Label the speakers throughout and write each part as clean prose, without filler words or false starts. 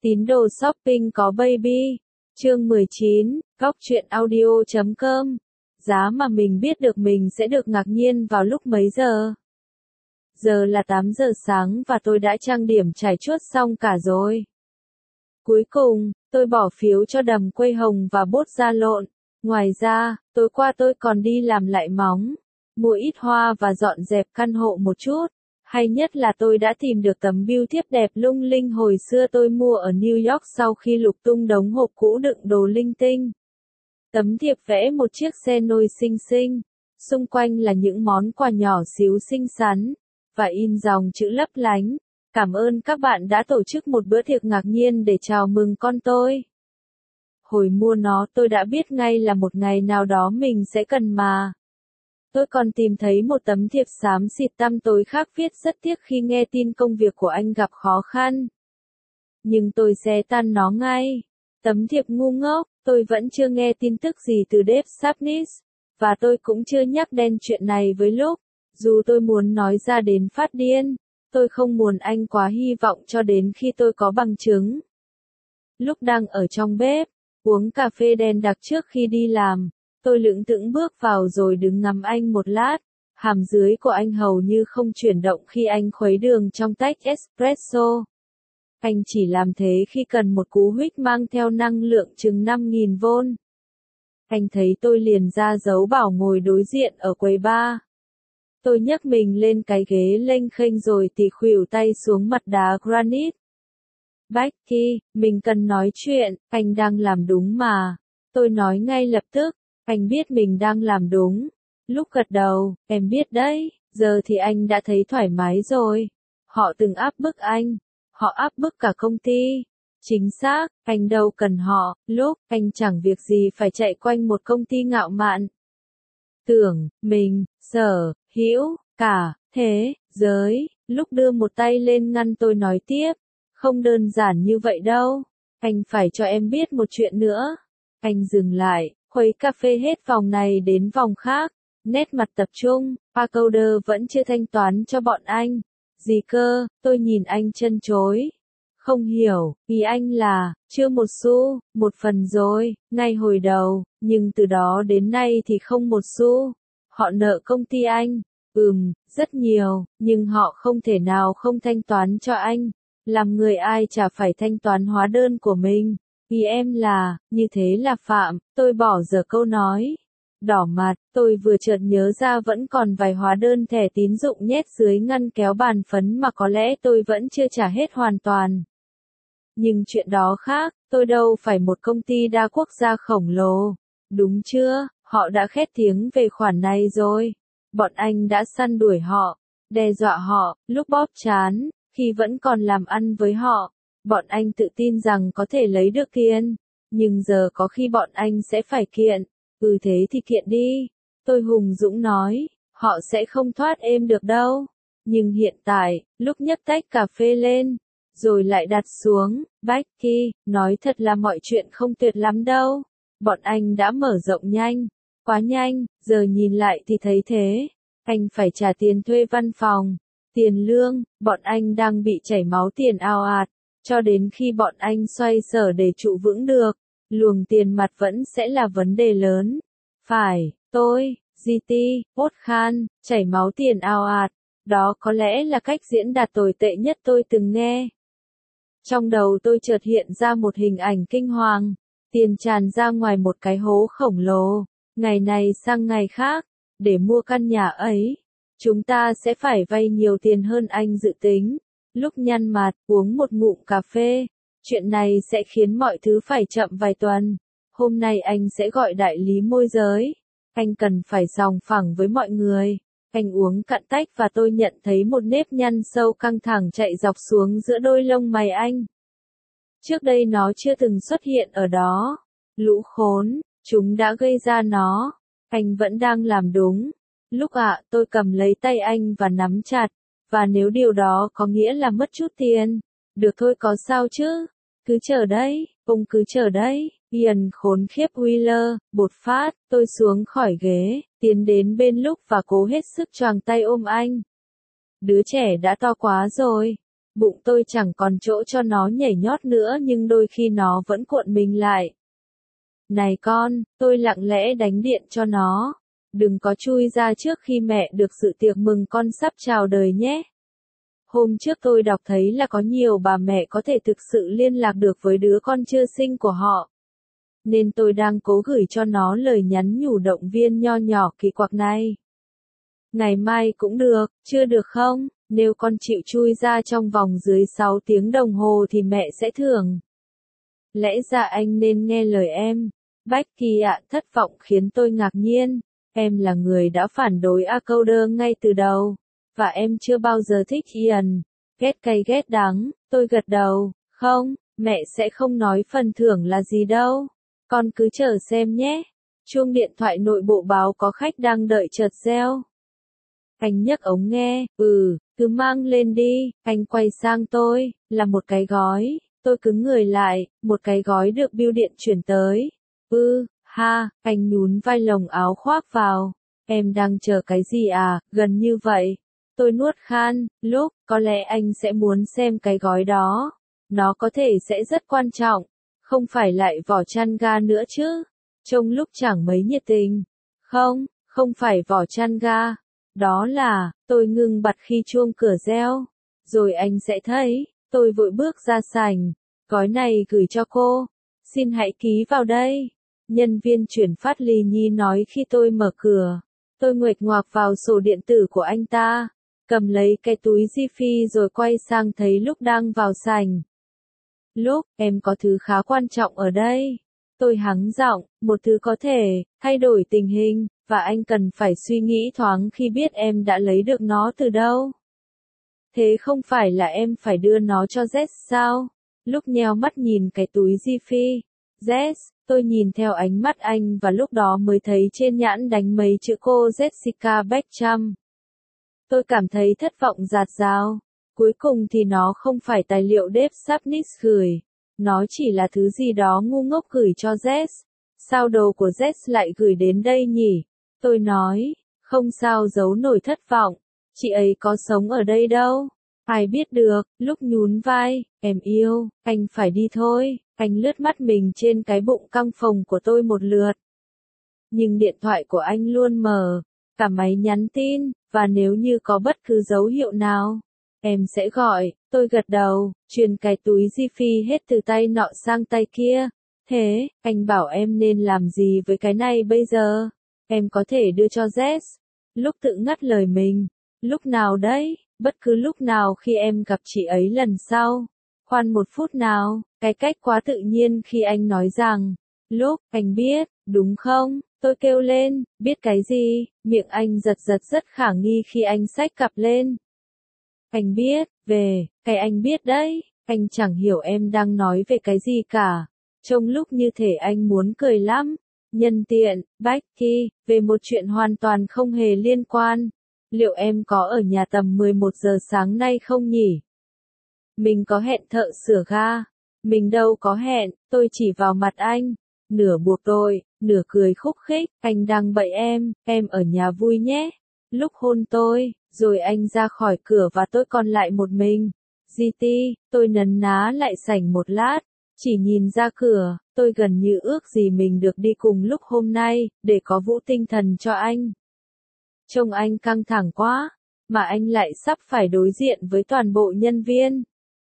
Speaker 1: Tín đồ shopping có baby. Chương 19, góc truyện audio.com. Giá mà mình biết được mình sẽ được ngạc nhiên vào lúc mấy giờ? Giờ là 8 giờ sáng và tôi đã trang điểm trải chuốt xong cả rồi. Cuối cùng, tôi bỏ phiếu cho đầm quây hồng và bốt da lộn. Ngoài ra, tối qua tôi còn đi làm lại móng, mua ít hoa và dọn dẹp căn hộ một chút. Hay nhất là tôi đã tìm được tấm bưu thiếp đẹp lung linh hồi xưa tôi mua ở New York sau khi lục tung đống hộp cũ đựng đồ linh tinh. Tấm thiệp vẽ một chiếc xe nôi xinh xinh, xung quanh là những món quà nhỏ xíu xinh xắn, và in dòng chữ lấp lánh. Cảm ơn các bạn đã tổ chức một bữa tiệc ngạc nhiên để chào mừng con tôi. Hồi mua nó tôi đã biết ngay là một ngày nào đó mình sẽ cần mà. Tôi còn tìm thấy một tấm thiệp xám xịt tăm tối khác viết rất tiếc khi nghe tin công việc của anh gặp khó khăn. Nhưng tôi xé tan nó ngay. Tấm thiệp ngu ngốc, tôi vẫn chưa nghe tin tức gì từ Dave Sapnis, và tôi cũng chưa nhắc đến chuyện này với Luke, dù tôi muốn nói ra đến phát điên. Tôi không muốn anh quá hy vọng cho đến khi tôi có bằng chứng. Lúc đang ở trong bếp, uống cà phê đen đặc trước khi đi làm, tôi lững thững bước vào rồi đứng ngắm anh một lát. Hàm dưới của anh hầu như không chuyển động khi anh khuấy đường trong tách espresso. Anh chỉ làm thế khi cần một cú huých mang theo năng lượng chừng 5.000V. Anh thấy tôi liền ra dấu bảo ngồi đối diện ở quầy bar. Tôi nhấc mình lên cái ghế lênh khênh rồi tì khuỷu tay xuống mặt đá granite. Becky, mình cần nói chuyện, anh đang làm đúng mà. Tôi nói ngay lập tức, anh biết mình đang làm đúng. Lúc gật đầu, em biết đấy, giờ thì anh đã thấy thoải mái rồi. Họ từng áp bức anh, họ áp bức cả công ty. Chính xác, anh đâu cần họ, lúc anh chẳng việc gì phải chạy quanh một công ty ngạo mạn. Tưởng, mình, sở, hữu, cả, thế, giới, lúc đưa một tay lên ngăn tôi nói tiếp. Không đơn giản như vậy đâu, anh phải cho em biết một chuyện nữa. Anh dừng lại, khuấy cà phê hết vòng này đến vòng khác, nét mặt tập trung, Pacoder vẫn chưa thanh toán cho bọn anh. Gì cơ, tôi nhìn anh trân trối. Không hiểu, ý anh là, chưa một xu, một phần rồi, ngay hồi đầu, nhưng từ đó đến nay thì không một xu. Họ nợ công ty anh, rất nhiều, nhưng họ không thể nào không thanh toán cho anh. Làm người ai chả phải thanh toán hóa đơn của mình. Ý em là, như thế là phạm, tôi bỏ dở câu nói. Đỏ mặt, tôi vừa chợt nhớ ra vẫn còn vài hóa đơn thẻ tín dụng nhét dưới ngăn kéo bàn phấn mà có lẽ tôi vẫn chưa trả hết hoàn toàn. Nhưng chuyện đó khác, tôi đâu phải một công ty đa quốc gia khổng lồ. Đúng chưa, họ đã khét tiếng về khoản này rồi. Bọn anh đã săn đuổi họ, đe dọa họ, lúc bóp trán, khi vẫn còn làm ăn với họ. Bọn anh tự tin rằng có thể lấy được tiền. Nhưng giờ có khi bọn anh sẽ phải kiện. Thế thì kiện đi. Tôi hùng dũng nói, họ sẽ không thoát êm được đâu. Nhưng hiện tại, lúc nhấc tách cà phê lên, rồi lại đặt xuống, Becky, nói thật là mọi chuyện không tuyệt lắm đâu. Bọn anh đã mở rộng nhanh, quá nhanh, giờ nhìn lại thì thấy thế. Anh phải trả tiền thuê văn phòng, tiền lương, bọn anh đang bị chảy máu tiền ào ạt, cho đến khi bọn anh xoay sở để trụ vững được, luồng tiền mặt vẫn sẽ là vấn đề lớn. Phải, tôi, GT, Hốt Khan, chảy máu tiền ào ạt, đó có lẽ là cách diễn đạt tồi tệ nhất tôi từng nghe. Trong đầu tôi chợt hiện ra một hình ảnh kinh hoàng, tiền tràn ra ngoài một cái hố khổng lồ, ngày này sang ngày khác, để mua căn nhà ấy. Chúng ta sẽ phải vay nhiều tiền hơn anh dự tính. Lúc nhăn mặt, uống một ngụm cà phê. Chuyện này sẽ khiến mọi thứ phải chậm vài tuần. Hôm nay anh sẽ gọi đại lý môi giới. Anh cần phải sòng phẳng với mọi người. Anh uống cạn tách và tôi nhận thấy một nếp nhăn sâu căng thẳng chạy dọc xuống giữa đôi lông mày anh. Trước đây nó chưa từng xuất hiện ở đó. Lũ khốn, chúng đã gây ra nó. Anh vẫn đang làm đúng. Lúc tôi cầm lấy tay anh và nắm chặt. Và nếu điều đó có nghĩa là mất chút tiền, được thôi có sao chứ? Cứ chờ đấy, ông cứ chờ đấy. Ian khốn khiếp Wheeler, bột phát, tôi xuống khỏi ghế, tiến đến bên Luke và cố hết sức choàng tay ôm anh. Đứa trẻ đã to quá rồi. Bụng tôi chẳng còn chỗ cho nó nhảy nhót nữa nhưng đôi khi nó vẫn cuộn mình lại. Này con, tôi lặng lẽ đánh điện cho nó. Đừng có chui ra trước khi mẹ được dự tiệc mừng con sắp chào đời nhé. Hôm trước tôi đọc thấy là có nhiều bà mẹ có thể thực sự liên lạc được với đứa con chưa sinh của họ. Nên tôi đang cố gửi cho nó lời nhắn nhủ động viên nho nhỏ kỳ quặc này. Ngày mai cũng được, chưa được không? Nếu con chịu chui ra trong vòng dưới 6 tiếng đồng hồ thì mẹ sẽ thưởng. Lẽ ra anh nên nghe lời em. Becky ạ, thất vọng khiến tôi ngạc nhiên. Em là người đã phản đối Acorder ngay từ đầu. Và em chưa bao giờ thích Ian. Ghét cay ghét đắng, tôi gật đầu. Không, mẹ sẽ không nói phần thưởng là gì đâu. Con cứ chờ xem nhé. Chuông điện thoại nội bộ báo có khách đang đợi chợt reo. Anh nhấc ống nghe, cứ mang lên đi. Anh quay sang tôi, là một cái gói. Tôi cứng người lại, một cái gói được bưu điện chuyển tới. Anh nhún vai lồng áo khoác vào. Em đang chờ cái gì à, gần như vậy. Tôi nuốt khan, lúc, có lẽ anh sẽ muốn xem cái gói đó. Nó có thể sẽ rất quan trọng. Không phải lại vỏ chăn ga nữa chứ. Trông lúc chẳng mấy nhiệt tình. Không phải vỏ chăn ga. Đó là, tôi ngưng bặt khi chuông cửa reo. Rồi anh sẽ thấy, tôi vội bước ra sảnh. Gói này gửi cho cô. Xin hãy ký vào đây. Nhân viên chuyển phát lì nhi nói khi tôi mở cửa. Tôi nguệch ngoạc vào sổ điện tử của anh ta. Cầm lấy cái túi Jiffy rồi quay sang thấy lúc đang vào sảnh. Lúc, em có thứ khá quan trọng ở đây. Tôi hắng giọng, một thứ có thể thay đổi tình hình, và anh cần phải suy nghĩ thoáng khi biết em đã lấy được nó từ đâu. Thế không phải là em phải đưa nó cho Jess sao? Lúc nheo mắt nhìn cái túi Jiffy. Jess, tôi nhìn theo ánh mắt anh và lúc đó mới thấy trên nhãn đánh mấy chữ cô Jessica Beckham. Tôi cảm thấy thất vọng rạt rào. Cuối cùng thì nó không phải tài liệu Dave Sapnis gửi. Nó chỉ là thứ gì đó ngu ngốc gửi cho Jess. Sao đồ của Jess lại gửi đến đây nhỉ? Tôi nói, không sao giấu nổi thất vọng. Chị ấy có sống ở đây đâu. Ai biết được, lúc nhún vai, em yêu, anh phải đi thôi. Anh lướt mắt mình trên cái bụng căng phồng của tôi một lượt. Nhưng điện thoại của anh luôn mở. Cả máy nhắn tin, và nếu như có bất cứ dấu hiệu nào, em sẽ gọi. Tôi gật đầu, truyền cái túi Jiffy hết từ tay nọ sang tay kia. Thế, anh bảo em nên làm gì với cái này bây giờ? Em có thể đưa cho Jess. Lúc tự ngắt lời mình. Lúc nào đấy? Bất cứ lúc nào khi em gặp chị ấy lần sau. Khoan một phút nào, cái cách quá tự nhiên khi anh nói rằng. Lúc, anh biết, đúng không? Tôi kêu lên, biết cái gì? Miệng anh giật giật rất khả nghi khi anh xách cặp lên. Anh biết, về, cái anh biết đấy, anh chẳng hiểu em đang nói về cái gì cả. Trong lúc như thể anh muốn cười lắm. Nhân tiện, Becky, về một chuyện hoàn toàn không hề liên quan. Liệu em có ở nhà tầm 11 giờ sáng nay không nhỉ? Mình có hẹn thợ sửa ga. Mình đâu có hẹn, tôi chỉ vào mặt anh. Nửa buộc tôi, nửa cười khúc khích, anh đang bậy em ở nhà vui nhé. Lúc hôn tôi, rồi anh ra khỏi cửa và tôi còn lại một mình. GT, tôi nấn ná lại sảnh một lát, chỉ nhìn ra cửa, tôi gần như ước gì mình được đi cùng lúc hôm nay, để có vũ tinh thần cho anh. Trông anh căng thẳng quá, mà anh lại sắp phải đối diện với toàn bộ nhân viên.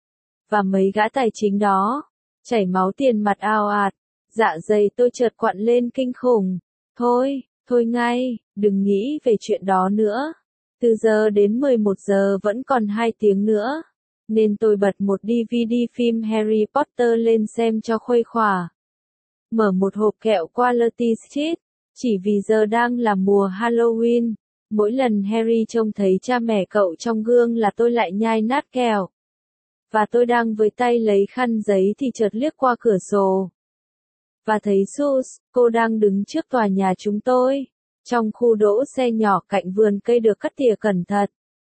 Speaker 1: Và mấy gã tài chính đó, chảy máu tiền mặt ào ạt. Dạ dày tôi chợt quặn lên kinh khủng. Thôi ngay, đừng nghĩ về chuyện đó nữa. Từ giờ đến 11 giờ vẫn còn 2 tiếng nữa. Nên tôi bật một DVD phim Harry Potter lên xem cho khuây khỏa. Mở một hộp kẹo Quality Street. Chỉ vì giờ đang là mùa Halloween. Mỗi lần Harry trông thấy cha mẹ cậu trong gương là tôi lại nhai nát kẹo. Và tôi đang với tay lấy khăn giấy thì chợt liếc qua cửa sổ. Và thấy Sus, cô đang đứng trước tòa nhà chúng tôi, trong khu đỗ xe nhỏ cạnh vườn cây được cắt tỉa cẩn thận.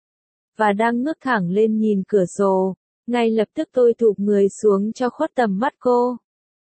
Speaker 1: Và đang ngước thẳng lên nhìn cửa sổ, ngay lập tức tôi thụp người xuống cho khuất tầm mắt cô.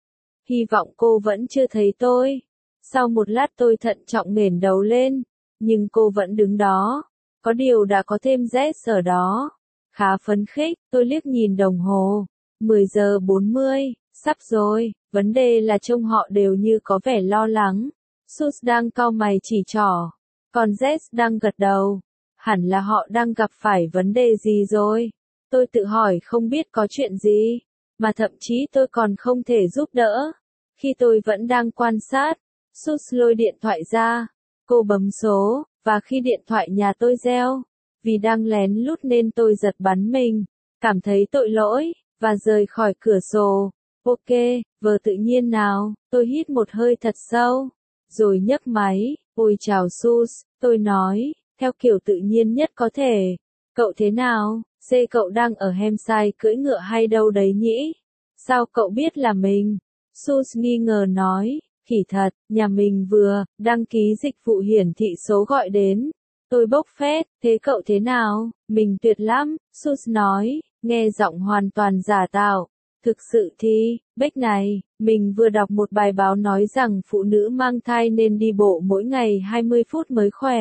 Speaker 1: Hy vọng cô vẫn chưa thấy tôi. Sau một lát tôi thận trọng nghển đầu lên, nhưng cô vẫn đứng đó. Có điều đã có thêm Jess ở đó. Khá phấn khích, tôi liếc nhìn đồng hồ. 10 giờ 40, sắp rồi, vấn đề là trông họ đều như có vẻ lo lắng. Sus đang cau mày chỉ trỏ, còn Jess đang gật đầu. Hẳn là họ đang gặp phải vấn đề gì rồi. Tôi tự hỏi không biết có chuyện gì, mà thậm chí tôi còn không thể giúp đỡ. Khi tôi vẫn đang quan sát, Sus lôi điện thoại ra. Cô bấm số, và khi điện thoại nhà tôi reo, vì đang lén lút nên tôi giật bắn mình, cảm thấy tội lỗi, và rời khỏi cửa sổ. Ok, vờ tự nhiên nào, tôi hít một hơi thật sâu, rồi nhấc máy. Ôi chào Sus, tôi nói, theo kiểu tự nhiên nhất có thể. Cậu thế nào? Cậu đang ở Hampshire cưỡi ngựa hay đâu đấy nhỉ? Sao cậu biết là mình? Sus nghi ngờ nói, khỉ thật, nhà mình vừa đăng ký dịch vụ hiển thị số gọi đến. Tôi bốc phét, thế cậu thế nào? Mình tuyệt lắm, Sus nói, nghe giọng hoàn toàn giả tạo. Thực sự thì, Beck này, mình vừa đọc một bài báo nói rằng phụ nữ mang thai nên đi bộ mỗi ngày 20 phút mới khỏe.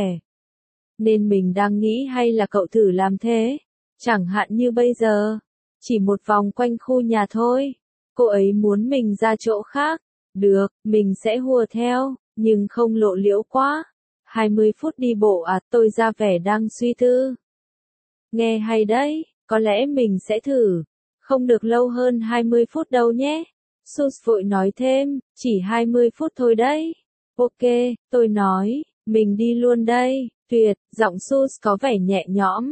Speaker 1: Nên mình đang nghĩ hay là cậu thử làm thế. Chẳng hạn như bây giờ, chỉ một vòng quanh khu nhà thôi. Cô ấy muốn mình ra chỗ khác. Được, mình sẽ hùa theo, nhưng không lộ liễu quá. 20 phút đi bộ à, tôi ra vẻ đang suy tư. Nghe hay đấy, có lẽ mình sẽ thử. Không được lâu hơn 20 phút đâu nhé. Sus vội nói thêm, chỉ 20 phút thôi đấy. Ok, tôi nói, mình đi luôn đây. Tuyệt, giọng Sus có vẻ nhẹ nhõm.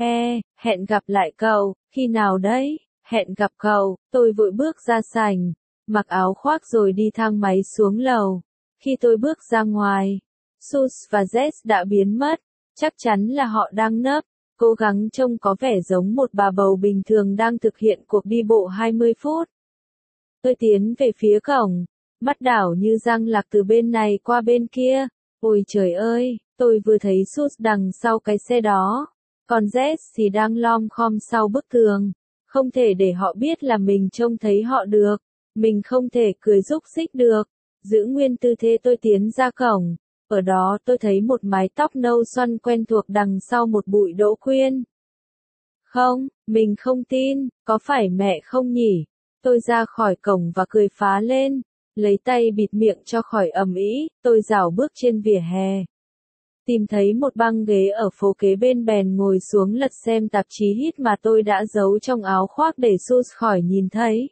Speaker 1: Hẹn gặp lại cậu, khi nào đấy? Hẹn gặp cậu, tôi vội bước ra sảnh, mặc áo khoác rồi đi thang máy xuống lầu. Khi tôi bước ra ngoài, Sus và Jess đã biến mất, chắc chắn là họ đang nấp, cố gắng trông có vẻ giống một bà bầu bình thường đang thực hiện cuộc đi bộ 20 phút. Tôi tiến về phía cổng, mắt đảo như giang lạc từ bên này qua bên kia. Ôi trời ơi, tôi vừa thấy Sus đằng sau cái xe đó, còn Jess thì đang lom khom sau bức tường. Không thể để họ biết là mình trông thấy họ được. Mình không thể cười rúc rích được. Giữ nguyên tư thế tôi tiến ra cổng. Ở đó tôi thấy một mái tóc nâu xoăn quen thuộc đằng sau một bụi đỗ quyên. Không, mình không tin, có phải mẹ không nhỉ? Tôi ra khỏi cổng và cười phá lên. Lấy tay bịt miệng cho khỏi ầm ĩ, tôi rảo bước trên vỉa hè. Tìm thấy một băng ghế ở phố kế bên bèn ngồi xuống lật xem tạp chí hit mà tôi đã giấu trong áo khoác để Sus khỏi nhìn thấy.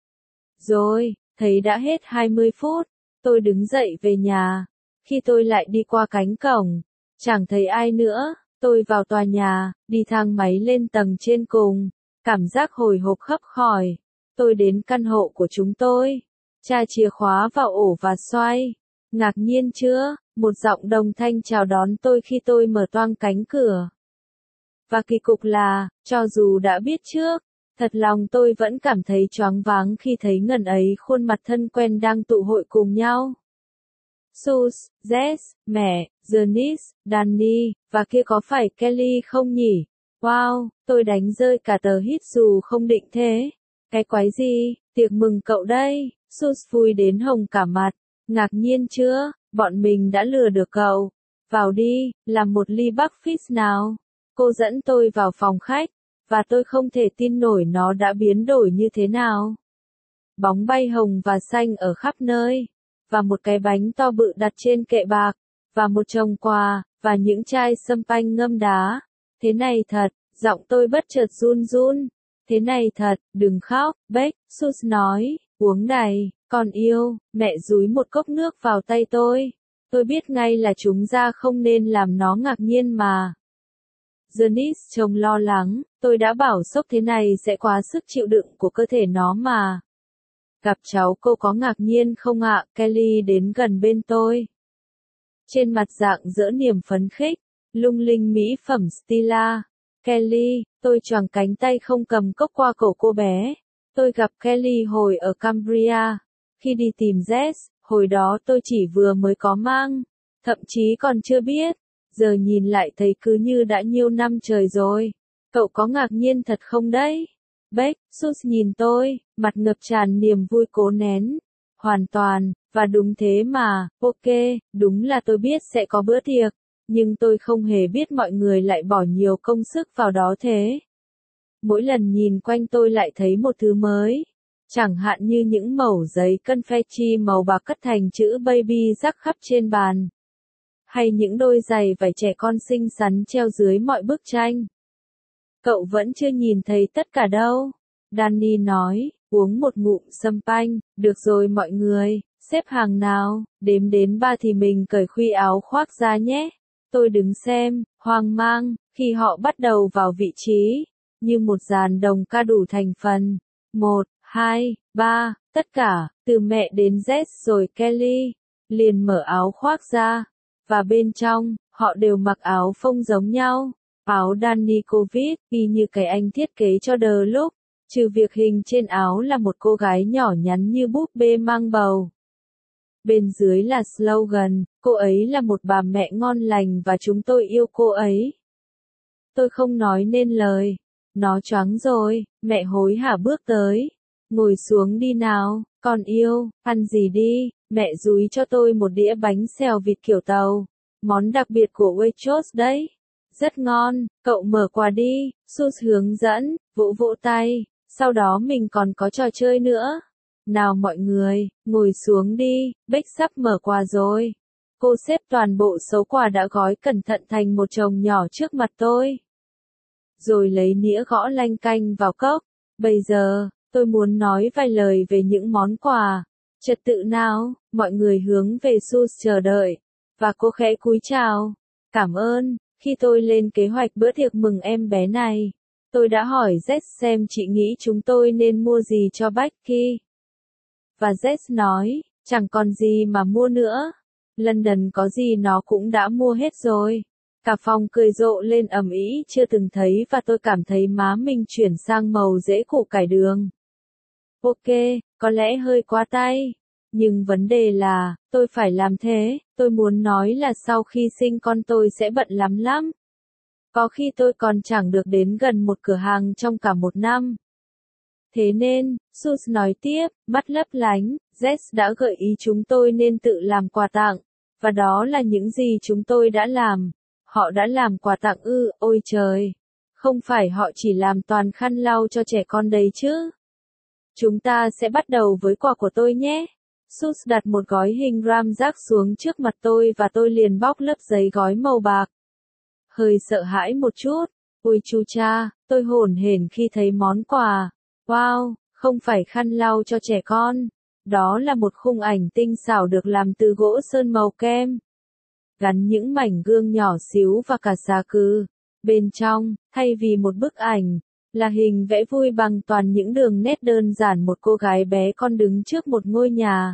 Speaker 1: Rồi, thấy đã hết 20 phút, tôi đứng dậy về nhà. Khi tôi lại đi qua cánh cổng, chẳng thấy ai nữa, tôi vào tòa nhà, đi thang máy lên tầng trên cùng. Cảm giác hồi hộp khắp khỏi. Tôi đến căn hộ của chúng tôi, tra chìa khóa vào ổ và xoay. Ngạc nhiên chưa? Một giọng đồng thanh chào đón tôi khi tôi mở toang cánh cửa. Và kỳ cục là, cho dù đã biết trước, thật lòng tôi vẫn cảm thấy choáng váng khi thấy ngần ấy khuôn mặt thân quen đang tụ hội cùng nhau. Sus, Jess, mẹ, Janice, Danny, và kia có phải Kelly không nhỉ? Wow, tôi đánh rơi cả tờ hít dù không định thế. Cái quái gì, tiệc mừng cậu đây, Sus vui đến hồng cả mặt. Ngạc nhiên chưa, bọn mình đã lừa được cậu. Vào đi, làm một ly buckfast nào. Cô dẫn tôi vào phòng khách, và tôi không thể tin nổi nó đã biến đổi như thế nào. Bóng bay hồng và xanh ở khắp nơi, và một cái bánh to bự đặt trên kệ bạc, và một chồng quà, và những chai sâm panh ngâm đá. Thế này thật, giọng tôi bất chợt run run. Thế này thật, đừng khóc, Beck, Sus nói, uống đầy. Con yêu, mẹ dúi một cốc nước vào tay tôi. Tôi biết ngay là chúng ra không nên làm nó ngạc nhiên mà. Janice trông lo lắng, tôi đã bảo sốc thế này sẽ quá sức chịu đựng của cơ thể nó mà. Gặp cháu cô có ngạc nhiên không ạ? Kelly đến gần bên tôi. Trên mặt rạng rỡ niềm phấn khích, lung linh mỹ phẩm Stila. Kelly, tôi choàng cánh tay không cầm cốc qua cổ cô bé. Tôi gặp Kelly hồi ở Cambria. Khi đi tìm Jess, hồi đó tôi chỉ vừa mới có mang, thậm chí còn chưa biết. Giờ nhìn lại thấy cứ như đã nhiều năm trời rồi. Cậu có ngạc nhiên thật không đấy? Beck, Sus nhìn tôi, mặt ngập tràn niềm vui cố nén. Hoàn toàn, và đúng thế mà, ok, đúng là tôi biết sẽ có bữa tiệc, nhưng tôi không hề biết mọi người lại bỏ nhiều công sức vào đó thế. Mỗi lần nhìn quanh tôi lại thấy một thứ mới. Chẳng hạn như những mẩu giấy confetti màu bạc cất thành chữ baby rắc khắp trên bàn. Hay những đôi giày vải trẻ con xinh xắn treo dưới mọi bức tranh. Cậu vẫn chưa nhìn thấy tất cả đâu. Danny nói, uống một ngụm champagne, được rồi mọi người, xếp hàng nào, đếm đến 3 thì mình cởi khuy áo khoác ra nhé. Tôi đứng xem, hoang mang, khi họ bắt đầu vào vị trí, như một dàn đồng ca đủ thành phần. 1, 2, 3, tất cả, từ mẹ đến Jess rồi Kelly, liền mở áo khoác ra, và bên trong, họ đều mặc áo phông giống nhau. Áo Danny Covid, y như cái anh thiết kế cho The Look, trừ việc hình trên áo là một cô gái nhỏ nhắn như búp bê mang bầu. Bên dưới là slogan, cô ấy là một bà mẹ ngon lành và chúng tôi yêu cô ấy. Tôi không nói nên lời. Nó choáng rồi, mẹ hối hả bước tới. Ngồi xuống đi nào, con yêu, ăn gì đi, mẹ dúi cho tôi một đĩa bánh xèo vịt kiểu tàu. Món đặc biệt của Waitrose đấy. Rất ngon, cậu mở quà đi, Sus hướng dẫn, vỗ vỗ tay, sau đó mình còn có trò chơi nữa. Nào mọi người, ngồi xuống đi, Beck sắp mở quà rồi. Cô xếp toàn bộ số quà đã gói cẩn thận thành một chồng nhỏ trước mặt tôi. Rồi lấy nĩa gõ lanh canh vào cốc. Bây giờ, tôi muốn nói vài lời về những món quà. Trật tự nào, mọi người hướng về Sus chờ đợi. Và cô khẽ cúi chào. Cảm ơn. Khi tôi lên kế hoạch bữa tiệc mừng em bé này, tôi đã hỏi Jess xem chị nghĩ chúng tôi nên mua gì cho Becky. Và Jess nói, chẳng còn gì mà mua nữa. London có gì nó cũng đã mua hết rồi. Cả phòng cười rộ lên ầm ĩ chưa từng thấy và tôi cảm thấy má mình chuyển sang màu rễ củ cải đường. Ok, có lẽ hơi quá tay. Nhưng vấn đề là, tôi phải làm thế, tôi muốn nói là sau khi sinh con tôi sẽ bận lắm lắm. Có khi tôi còn chẳng được đến gần một cửa hàng trong cả một năm. Thế nên, Sus nói tiếp, mắt lấp lánh, Jess đã gợi ý chúng tôi nên tự làm quà tặng. Và đó là những gì chúng tôi đã làm. Họ đã làm quà tặng ư, ôi trời. Không phải họ chỉ làm toàn khăn lau cho trẻ con đấy chứ. Chúng ta sẽ bắt đầu với quà của tôi nhé. Sus đặt một gói hình ram rác xuống trước mặt tôi và tôi liền bóc lớp giấy gói màu bạc. Hơi sợ hãi một chút. Ôi chu cha, tôi hổn hển khi thấy món quà. Wow, không phải khăn lau cho trẻ con. Đó là một khung ảnh tinh xảo được làm từ gỗ sơn màu kem. Gắn những mảnh gương nhỏ xíu và cả xà cừ. Bên trong, thay vì một bức ảnh, là hình vẽ vui bằng toàn những đường nét đơn giản một cô gái bé con đứng trước một ngôi nhà.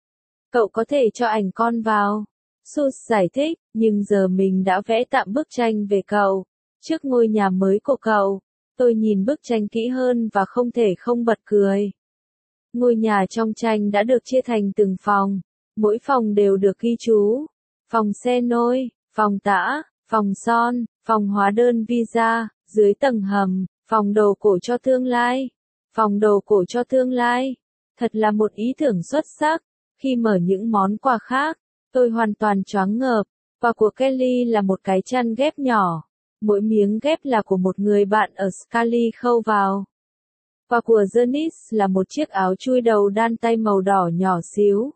Speaker 1: Cậu có thể cho ảnh con vào. Sus giải thích, nhưng giờ mình đã vẽ tạm bức tranh về cậu. Trước ngôi nhà mới của cậu, tôi nhìn bức tranh kỹ hơn và không thể không bật cười. Ngôi nhà trong tranh đã được chia thành từng phòng. Mỗi phòng đều được ghi chú. Phòng xe nôi, phòng tã, phòng son, phòng hóa đơn visa, dưới tầng hầm, phòng đồ cổ cho tương lai. Phòng đồ cổ cho tương lai. Thật là một ý tưởng xuất sắc. Khi mở những món quà khác, tôi hoàn toàn choáng ngợp. Quà của Kelly là một cái chăn ghép nhỏ. Mỗi miếng ghép là của một người bạn ở Scali khâu vào. Quà của Janice là một chiếc áo chui đầu đan tay màu đỏ nhỏ xíu.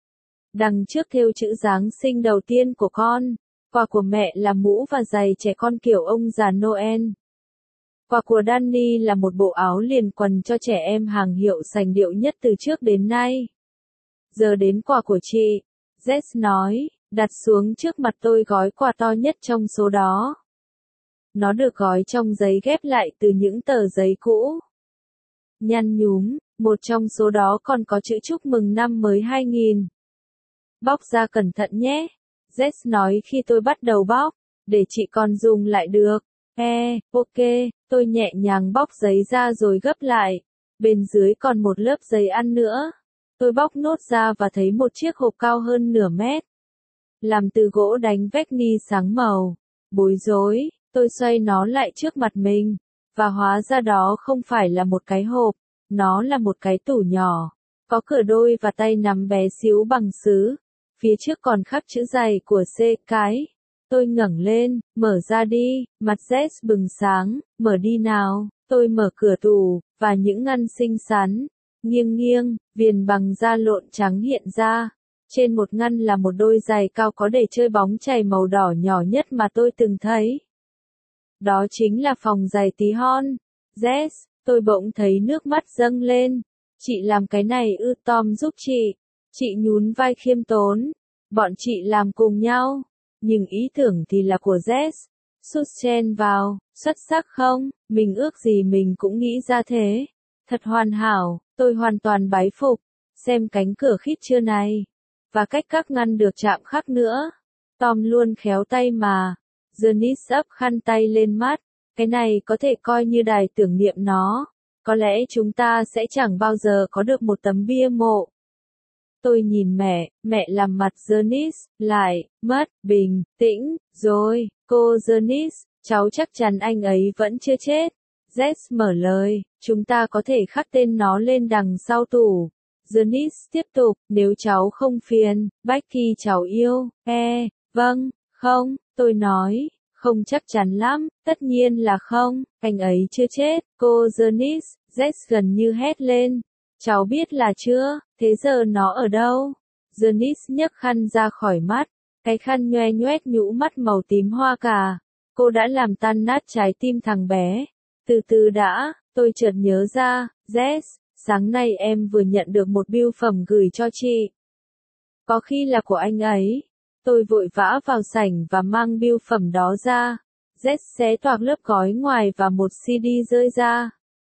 Speaker 1: Đằng trước thêu chữ Giáng sinh đầu tiên của con. Quà của mẹ là mũ và giày trẻ con kiểu ông già Noel. Quà của Danny là một bộ áo liền quần cho trẻ em hàng hiệu sành điệu nhất từ trước đến nay. Giờ đến quà của chị. Jess nói, đặt xuống trước mặt tôi gói quà to nhất trong số đó. Nó được gói trong giấy ghép lại từ những tờ giấy cũ. Nhăn nhúm, một trong số đó còn có chữ chúc mừng năm mới 2000. Bóc ra cẩn thận nhé. Jess nói khi tôi bắt đầu bóc, để chị còn dùng lại được. Ok, tôi nhẹ nhàng bóc giấy ra rồi gấp lại. Bên dưới còn một lớp giấy ăn nữa. Tôi bóc nốt ra và thấy một chiếc hộp cao hơn nửa mét. Làm từ gỗ đánh vách ni sáng màu. Bối rối, tôi xoay nó lại trước mặt mình. Và hóa ra đó không phải là một cái hộp, nó là một cái tủ nhỏ. Có cửa đôi và tay nắm bé xíu bằng sứ. Phía trước còn khắc chữ dày của C cái. Tôi ngẩng lên, mở ra đi, mặt Jess bừng sáng, mở đi nào. Tôi mở cửa tủ, và những ngăn xinh xắn, nghiêng nghiêng, viền bằng da lộn trắng hiện ra. Trên một ngăn là một đôi giày cao có để chơi bóng chày màu đỏ nhỏ nhất mà tôi từng thấy. Đó chính là phòng giày tí hon. Jess, tôi bỗng thấy nước mắt dâng lên. Chị làm cái này ư? Tom giúp chị. Chị nhún vai khiêm tốn. Bọn chị làm cùng nhau. Nhưng ý tưởng thì là của Jess. Sút chen vào, xuất sắc không? Mình ước gì mình cũng nghĩ ra thế. Thật hoàn hảo, tôi hoàn toàn bái phục. Xem cánh cửa khít chưa này. Và cách các ngăn được chạm khắc nữa. Tom luôn khéo tay mà. Janice ấp khăn tay lên mắt. Cái này có thể coi như đài tưởng niệm nó. Có lẽ chúng ta sẽ chẳng bao giờ có được một tấm bia mộ. Tôi nhìn mẹ làm mặt Janice, lại, mất, bình, tĩnh, rồi, cô Janice, cháu chắc chắn anh ấy vẫn chưa chết. Jess mở lời, chúng ta có thể khắc tên nó lên đằng sau tủ. Janice tiếp tục, nếu cháu không phiền, Becky cháu yêu, vâng, không, tôi nói, không chắc chắn lắm, tất nhiên là không, anh ấy chưa chết, cô Janice, Jess gần như hét lên. Cháu biết là chưa, thế giờ nó ở đâu? Janice nhấc khăn ra khỏi mắt, cái khăn nhoe nhoét nhũ mắt màu tím hoa cà. Cô đã làm tan nát trái tim thằng bé. Từ từ đã, tôi chợt nhớ ra, Jess, sáng nay em vừa nhận được một bưu phẩm gửi cho chị. Có khi là của anh ấy. Tôi vội vã vào sảnh và mang bưu phẩm đó ra. Jess xé toạc lớp gói ngoài và một CD rơi ra.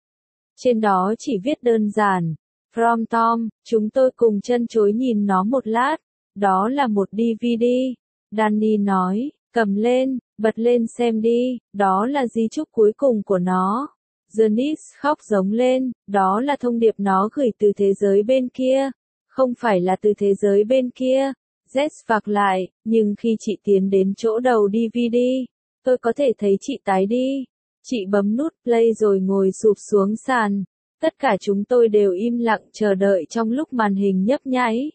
Speaker 1: Trên đó chỉ viết đơn giản, From Tom, chúng tôi cùng chân chối nhìn nó một lát. Đó là một DVD. Danny nói, cầm lên, bật lên xem đi, đó là di chúc cuối cùng của nó. Janice khóc giống lên, đó là thông điệp nó gửi từ thế giới bên kia. Không phải là từ thế giới bên kia. Jess vạc lại, nhưng khi chị tiến đến chỗ đầu DVD, tôi có thể thấy chị tái đi. Chị bấm nút play rồi ngồi sụp xuống sàn. Tất cả chúng tôi đều im lặng chờ đợi trong lúc màn hình nhấp nháy.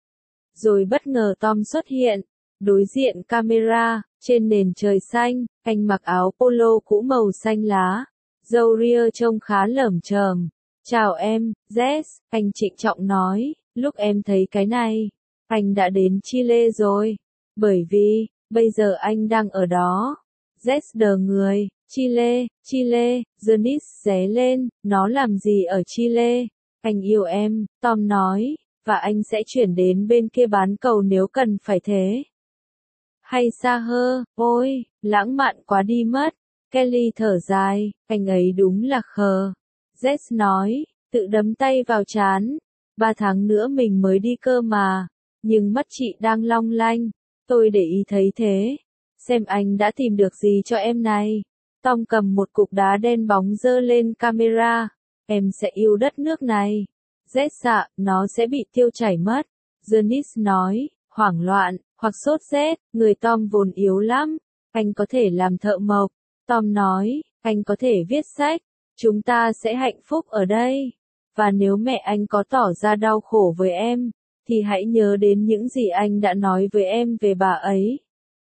Speaker 1: Rồi bất ngờ Tom xuất hiện. Đối diện camera, trên nền trời xanh, anh mặc áo polo cũ màu xanh lá. Râu ria trông khá lởm chởm. Chào em, Jess, anh trịnh trọng nói, lúc em thấy cái này, anh đã đến Chile rồi. Bởi vì, bây giờ anh đang ở đó. Jess đờ người. Chile, Janice ré lên, nó làm gì ở Chile? Anh yêu em, Tom nói, và anh sẽ chuyển đến bên kia bán cầu nếu cần phải thế. Hay xa hơn, ôi, lãng mạn quá đi mất. Kelly thở dài, anh ấy đúng là khờ. Jess nói, tự đấm tay vào trán. 3 tháng nữa mình mới đi cơ mà. Nhưng mắt chị đang long lanh. Tôi để ý thấy thế. Xem anh đã tìm được gì cho em này. Tom cầm một cục đá đen bóng giơ lên camera. Em sẽ yêu đất nước này. Jess ạ, nó sẽ bị tiêu chảy mất. Janice nói, hoảng loạn, hoặc sốt rét, người Tom vốn yếu lắm. Anh có thể làm thợ mộc. Tom nói, anh có thể viết sách. Chúng ta sẽ hạnh phúc ở đây. Và nếu mẹ anh có tỏ ra đau khổ với em, thì hãy nhớ đến những gì anh đã nói với em về bà ấy.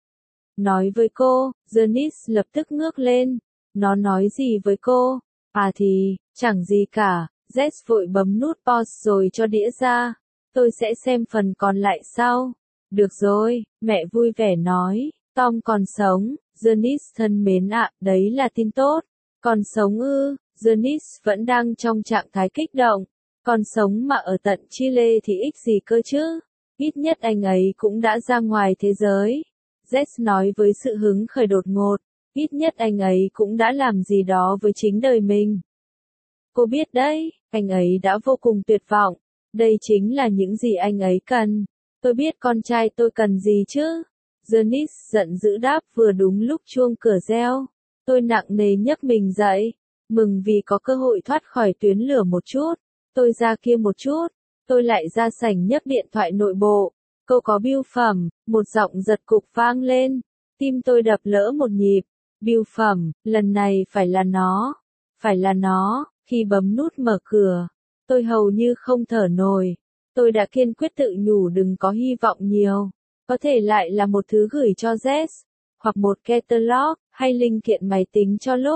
Speaker 1: Nói với cô, Janice lập tức ngước lên. Nó nói gì với cô? À thì, chẳng gì cả. Jess vội bấm nút pause rồi cho đĩa ra. Tôi sẽ xem phần còn lại sau. Được rồi, mẹ vui vẻ nói. Tom còn sống. Janice thân mến ạ, đấy là tin tốt. Còn sống ư? Janice vẫn đang trong trạng thái kích động. Còn sống mà ở tận Chile thì ích gì cơ chứ? Ít nhất anh ấy cũng đã ra ngoài thế giới. Jess nói với sự hứng khởi đột ngột. Ít nhất anh ấy cũng đã làm gì đó với chính đời mình. Cô biết đấy, anh ấy đã vô cùng tuyệt vọng. Đây chính là những gì anh ấy cần. Tôi biết con trai tôi cần gì chứ? Janice giận dữ đáp vừa đúng lúc chuông cửa reo. Tôi nặng nề nhấc mình dậy. Mừng vì có cơ hội thoát khỏi tuyến lửa một chút. Tôi ra kia một chút. Tôi lại ra sảnh nhấc điện thoại nội bộ. Cô có bưu phẩm, một giọng giật cục vang lên. Tim tôi đập lỡ một nhịp. Bưu phẩm, lần này phải là nó. Phải là nó, khi bấm nút mở cửa. Tôi hầu như không thở nổi. Tôi đã kiên quyết tự nhủ đừng có hy vọng nhiều. Có thể lại là một thứ gửi cho Jess. Hoặc một catalog, hay linh kiện máy tính cho lúc.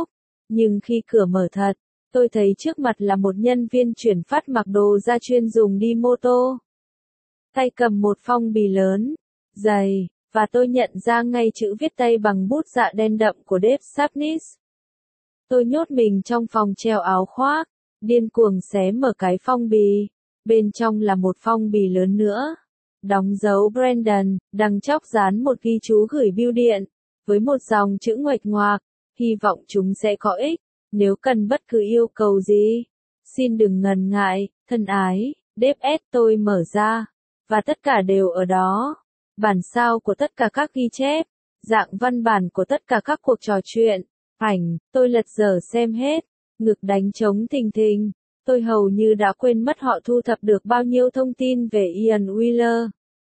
Speaker 1: Nhưng khi cửa mở thật, tôi thấy trước mặt là một nhân viên chuyển phát mặc đồ da chuyên dùng đi mô tô. Tay cầm một phong bì lớn, dày, và tôi nhận ra ngay chữ viết tay bằng bút dạ đen đậm của Dave Sapnis. Tôi nhốt mình trong phòng treo áo khoác, điên cuồng xé mở cái phong bì. Bên trong là một phong bì lớn nữa. Đóng dấu Brandon, đằng chóp dán một ghi chú gửi bưu điện, với một dòng chữ nguệch ngoạc, hy vọng chúng sẽ có ích, nếu cần bất cứ yêu cầu gì. Xin đừng ngần ngại, thân ái, Dave S. Tôi mở ra, và tất cả đều ở đó. Bản sao của tất cả các ghi chép, dạng văn bản của tất cả các cuộc trò chuyện, ảnh, tôi lật dở xem hết, ngực đánh trống thình thình. Tôi hầu như đã quên mất họ thu thập được bao nhiêu thông tin về Ian Wheeler.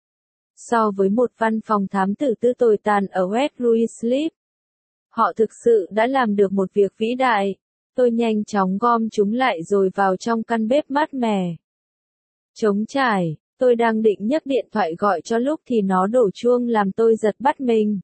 Speaker 1: So với một văn phòng thám tử tư tồi tàn ở West Ruislip, họ thực sự đã làm được một việc vĩ đại. Tôi nhanh chóng gom chúng lại rồi vào trong căn bếp mát mẻ. Trống trải, tôi đang định nhấc điện thoại gọi cho lúc thì nó đổ chuông làm tôi giật bắn mình.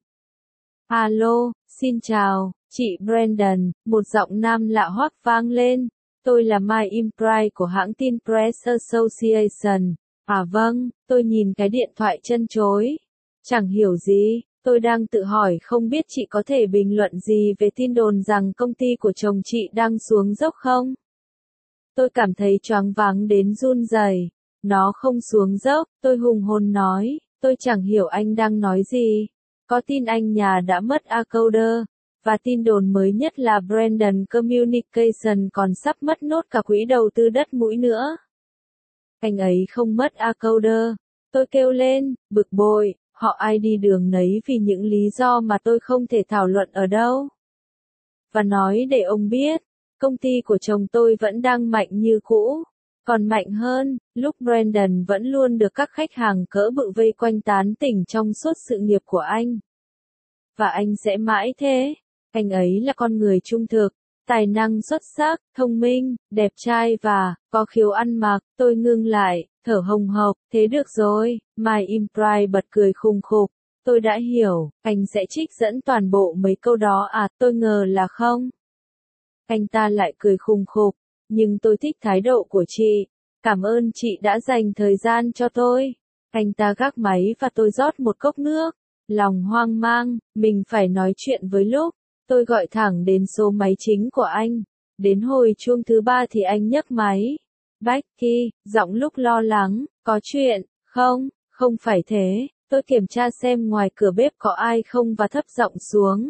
Speaker 1: Alo, xin chào, chị Brandon, một giọng nam lạ hoắc vang lên. Tôi là Mai Impride của hãng tin Press Association. À vâng, tôi nhìn cái điện thoại chân chối. Chẳng hiểu gì, tôi đang tự hỏi không biết chị có thể bình luận gì về tin đồn rằng công ty của chồng chị đang xuống dốc không? Tôi cảm thấy choáng váng đến run rẩy. Nó không xuống dốc, tôi hùng hồn nói, tôi chẳng hiểu anh đang nói gì. Có tin anh nhà đã mất Acoder, và tin đồn mới nhất là Brandon Communication còn sắp mất nốt cả quỹ đầu tư đất mũi nữa. Anh ấy không mất Acoder. Tôi kêu lên, bực bội, họ ai đi đường nấy vì những lý do mà tôi không thể thảo luận ở đâu. Và nói để ông biết, công ty của chồng tôi vẫn đang mạnh như cũ. Còn mạnh hơn, lúc Brandon vẫn luôn được các khách hàng cỡ bự vây quanh tán tỉnh trong suốt sự nghiệp của anh. Và anh sẽ mãi thế. Anh ấy là con người trung thực, tài năng xuất sắc, thông minh, đẹp trai và có khiếu ăn mặc. Tôi ngưng lại, thở hồng hộc. Thế được rồi, My Impride bật cười khùng khục. Tôi đã hiểu, anh sẽ trích dẫn toàn bộ mấy câu đó à, tôi ngờ là không. Anh ta lại cười khùng khục, nhưng tôi thích thái độ của chị. Cảm ơn chị đã dành thời gian cho tôi. Anh ta gác máy và tôi rót một cốc nước. Lòng hoang mang, mình phải nói chuyện với lúc. Tôi gọi thẳng đến số máy chính của anh. Đến hồi chuông thứ 3 thì anh nhấc máy. Becky, giọng lúc lo lắng, có chuyện, không, không phải thế. Tôi kiểm tra xem ngoài cửa bếp có ai không và thấp giọng xuống.